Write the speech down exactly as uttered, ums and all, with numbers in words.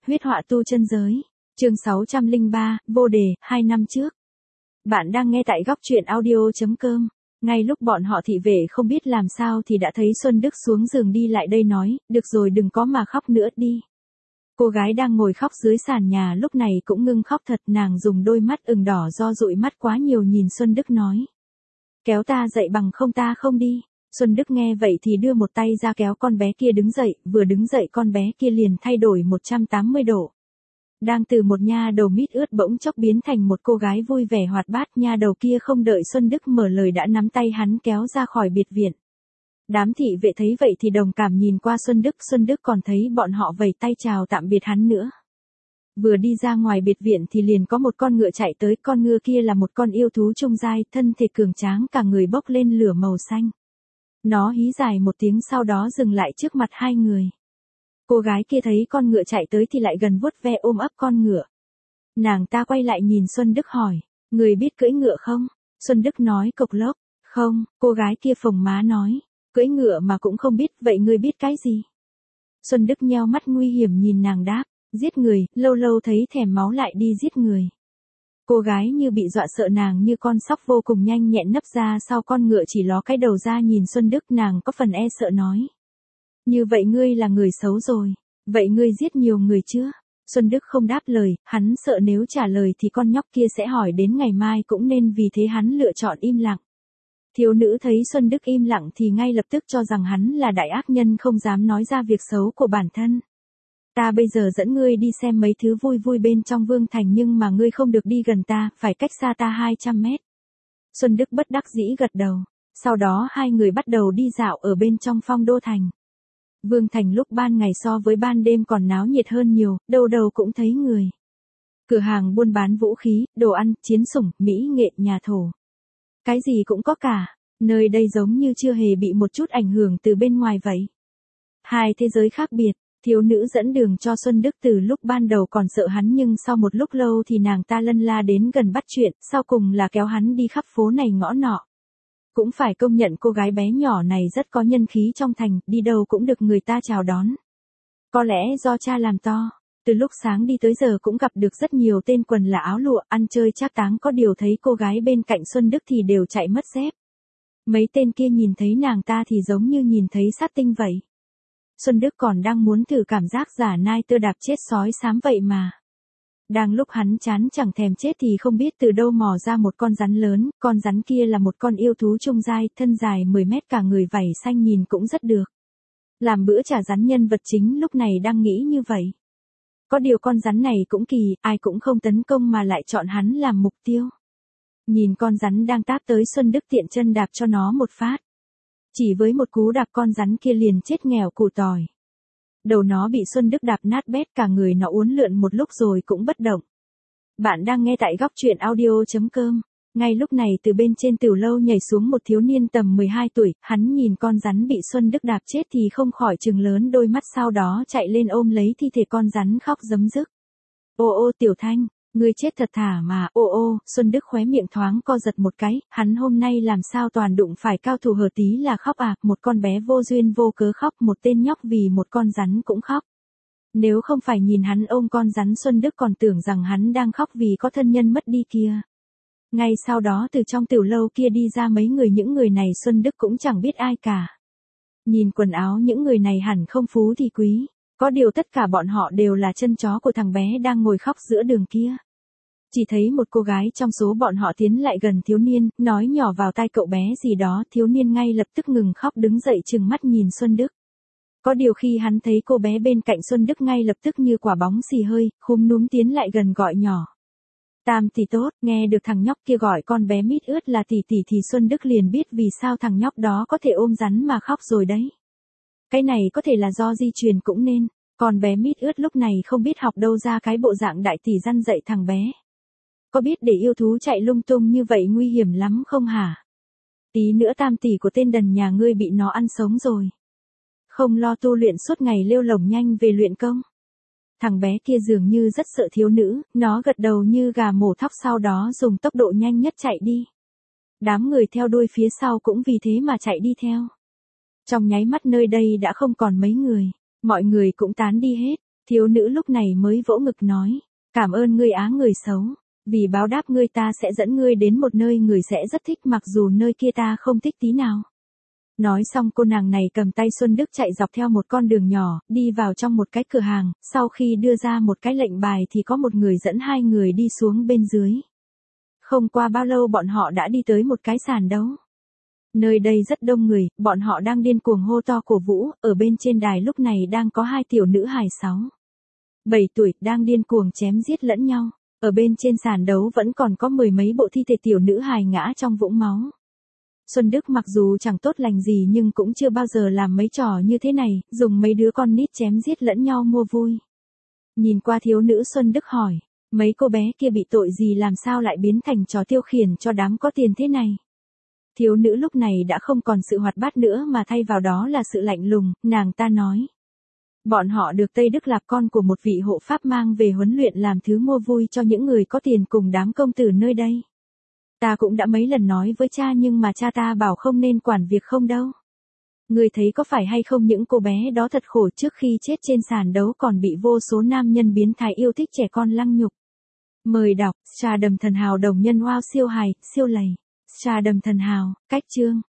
huyết họa tu chân giới. Chương sáu trăm lẻ ba, vô đề, hai năm trước. Bạn đang nghe tại góc truyện audio chấm com. Ngay lúc bọn họ thị vệ không biết làm sao thì đã thấy Xuân Đức xuống giường đi lại đây nói, được rồi đừng có mà khóc nữa đi. Cô gái đang ngồi khóc dưới sàn nhà lúc này cũng ngưng khóc thật, nàng dùng đôi mắt ửng đỏ do dụi mắt quá nhiều nhìn Xuân Đức nói. Kéo ta dậy bằng không ta không đi. Xuân Đức nghe vậy thì đưa một tay ra kéo con bé kia đứng dậy, vừa đứng dậy con bé kia liền thay đổi một trăm tám mươi độ. Đang từ một nha đầu mít ướt bỗng chốc biến thành một cô gái vui vẻ hoạt bát, nha đầu kia không đợi Xuân Đức mở lời đã nắm tay hắn kéo ra khỏi biệt viện. Đám thị vệ thấy vậy thì đồng cảm nhìn qua Xuân Đức, Xuân Đức còn thấy bọn họ vẫy tay chào tạm biệt hắn nữa. Vừa đi ra ngoài biệt viện thì liền có một con ngựa chạy tới, con ngựa kia là một con yêu thú trung giai, thân thể cường tráng cả người bốc lên lửa màu xanh. Nó hí dài một tiếng sau đó dừng lại trước mặt hai người. Cô gái kia thấy con ngựa chạy tới thì lại gần vuốt ve ôm ấp con ngựa. Nàng ta quay lại nhìn Xuân Đức hỏi, người biết cưỡi ngựa không? Xuân Đức nói cộc lốc, không, cô gái kia phồng má nói, cưỡi ngựa mà cũng không biết, vậy ngươi biết cái gì? Xuân Đức nheo mắt nguy hiểm nhìn nàng đáp, giết người, lâu lâu thấy thèm máu lại đi giết người. Cô gái như bị dọa sợ, nàng như con sóc vô cùng nhanh nhẹn nấp ra sau con ngựa chỉ ló cái đầu ra nhìn Xuân Đức, nàng có phần e sợ nói. Như vậy ngươi là người xấu rồi, vậy ngươi giết nhiều người chưa? Xuân Đức không đáp lời, hắn sợ nếu trả lời thì con nhóc kia sẽ hỏi đến ngày mai cũng nên vì thế hắn lựa chọn im lặng. Thiếu nữ thấy Xuân Đức im lặng thì ngay lập tức cho rằng hắn là đại ác nhân không dám nói ra việc xấu của bản thân. Ta bây giờ dẫn ngươi đi xem mấy thứ vui vui bên trong Vương Thành nhưng mà ngươi không được đi gần ta, phải cách xa ta hai trăm mét. Xuân Đức bất đắc dĩ gật đầu, sau đó hai người bắt đầu đi dạo ở bên trong Phong Đô Thành. Vương Thành lúc ban ngày so với ban đêm còn náo nhiệt hơn nhiều, đâu đâu cũng thấy người. Cửa hàng buôn bán vũ khí, đồ ăn, chiến sủng, mỹ nghệ, nhà thổ. Cái gì cũng có cả, nơi đây giống như chưa hề bị một chút ảnh hưởng từ bên ngoài vậy. Hai thế giới khác biệt. Thiếu nữ dẫn đường cho Xuân Đức, từ lúc ban đầu còn sợ hắn nhưng sau một lúc lâu thì nàng ta lân la đến gần bắt chuyện, sau cùng là kéo hắn đi khắp phố này ngõ nọ. Cũng phải công nhận cô gái bé nhỏ này rất có nhân khí trong thành, đi đâu cũng được người ta chào đón. Có lẽ do cha làm to, từ lúc sáng đi tới giờ cũng gặp được rất nhiều tên quần là áo lụa, ăn chơi trác táng, có điều thấy cô gái bên cạnh Xuân Đức thì đều chạy mất dép. Mấy tên kia nhìn thấy nàng ta thì giống như nhìn thấy sát tinh vậy. Xuân Đức còn đang muốn thử cảm giác giả nai tơ đạp chết sói xám vậy mà. Đang lúc hắn chán chẳng thèm chết thì không biết từ đâu mò ra một con rắn lớn, con rắn kia là một con yêu thú trung giai, thân dài mười mét, cả người vảy xanh nhìn cũng rất được. Làm bữa trả rắn nhân vật chính lúc này đang nghĩ như vậy. Có điều con rắn này cũng kỳ, ai cũng không tấn công mà lại chọn hắn làm mục tiêu. Nhìn con rắn đang táp tới, Xuân Đức tiện chân đạp cho nó một phát. Chỉ với một cú đạp con rắn kia liền chết nghèo củ tỏi. Đầu nó bị Xuân Đức đạp nát bét, cả người nó uốn lượn một lúc rồi cũng bất động. Bạn đang nghe tại góc truyện audio chấm com. Ngay lúc này từ bên trên tiểu lâu nhảy xuống một thiếu niên tầm mười hai tuổi, hắn nhìn con rắn bị Xuân Đức đạp chết thì không khỏi trừng lớn đôi mắt, sau đó chạy lên ôm lấy thi thể con rắn khóc rấm rức. Ô ô Tiểu Thanh, ngươi chết thật thà mà, ô ô. Xuân Đức khóe miệng thoáng co giật một cái, hắn hôm nay làm sao toàn đụng phải cao thủ hở tí là khóc à, một con bé vô duyên vô cớ khóc, một tên nhóc vì một con rắn cũng khóc. Nếu không phải nhìn hắn ôm con rắn, Xuân Đức còn tưởng rằng hắn đang khóc vì có thân nhân mất đi kia. Ngay sau đó từ trong tiểu lâu kia đi ra mấy người, những người này Xuân Đức cũng chẳng biết ai cả. Nhìn quần áo những người này hẳn không phú thì quý. Có điều tất cả bọn họ đều là chân chó của thằng bé đang ngồi khóc giữa đường kia. Chỉ thấy một cô gái trong số bọn họ tiến lại gần thiếu niên, nói nhỏ vào tai cậu bé gì đó, thiếu niên ngay lập tức ngừng khóc đứng dậy trừng mắt nhìn Xuân Đức. Có điều khi hắn thấy cô bé bên cạnh Xuân Đức ngay lập tức như quả bóng xì hơi, khúm núm tiến lại gần gọi nhỏ. Tam tỷ tốt, nghe được thằng nhóc kia gọi con bé mít ướt là tỷ tỷ thì Xuân Đức liền biết vì sao thằng nhóc đó có thể ôm rắn mà khóc rồi đấy. Cái này có thể là do di truyền cũng nên, con bé mít ướt lúc này không biết học đâu ra cái bộ dạng đại tỷ răn dạy thằng bé. Có biết để yêu thú chạy lung tung như vậy nguy hiểm lắm không hả? Tí nữa tam tỷ của tên đần nhà ngươi bị nó ăn sống rồi. Không lo tu luyện suốt ngày lêu lổng, nhanh về luyện công. Thằng bé kia dường như rất sợ thiếu nữ, nó gật đầu như gà mổ thóc, sau đó dùng tốc độ nhanh nhất chạy đi. Đám người theo đuôi phía sau cũng vì thế mà chạy đi theo. Trong nháy mắt nơi đây đã không còn mấy người, mọi người cũng tán đi hết. Thiếu nữ lúc này mới vỗ ngực nói, cảm ơn ngươi á người xấu, vì báo đáp ngươi ta sẽ dẫn ngươi đến một nơi người sẽ rất thích mặc dù nơi kia ta không thích tí nào. Nói xong cô nàng này cầm tay Xuân Đức chạy dọc theo một con đường nhỏ, đi vào trong một cái cửa hàng, sau khi đưa ra một cái lệnh bài thì có một người dẫn hai người đi xuống bên dưới. Không qua bao lâu bọn họ đã đi tới một cái sàn đấu. Nơi đây rất đông người, bọn họ đang điên cuồng hô to cổ vũ, ở bên trên đài lúc này đang có hai tiểu nữ hài sáu, bảy tuổi đang điên cuồng chém giết lẫn nhau. Ở bên trên sàn đấu vẫn còn có mười mấy bộ thi thể tiểu nữ hài ngã trong vũng máu. Xuân Đức mặc dù chẳng tốt lành gì nhưng cũng chưa bao giờ làm mấy trò như thế này, dùng mấy đứa con nít chém giết lẫn nhau mua vui. Nhìn qua thiếu nữ Xuân Đức hỏi, mấy cô bé kia bị tội gì làm sao lại biến thành trò tiêu khiển cho đám có tiền thế này? Thiếu nữ lúc này đã không còn sự hoạt bát nữa mà thay vào đó là sự lạnh lùng, nàng ta nói. Bọn họ được Tây Đức Lạp con của một vị hộ pháp mang về huấn luyện làm thứ mua vui cho những người có tiền cùng đám công tử nơi đây. Ta cũng đã mấy lần nói với cha nhưng mà cha ta bảo không nên quản việc không đâu. Người thấy có phải hay không những cô bé đó thật khổ trước khi chết trên sàn đấu còn bị vô số nam nhân biến thái yêu thích trẻ con lăng nhục. Mời đọc, Trà Đầm Thần Hào đồng nhân wow siêu hài, siêu lầy. Trà Đầm Thần Hào, cách chương.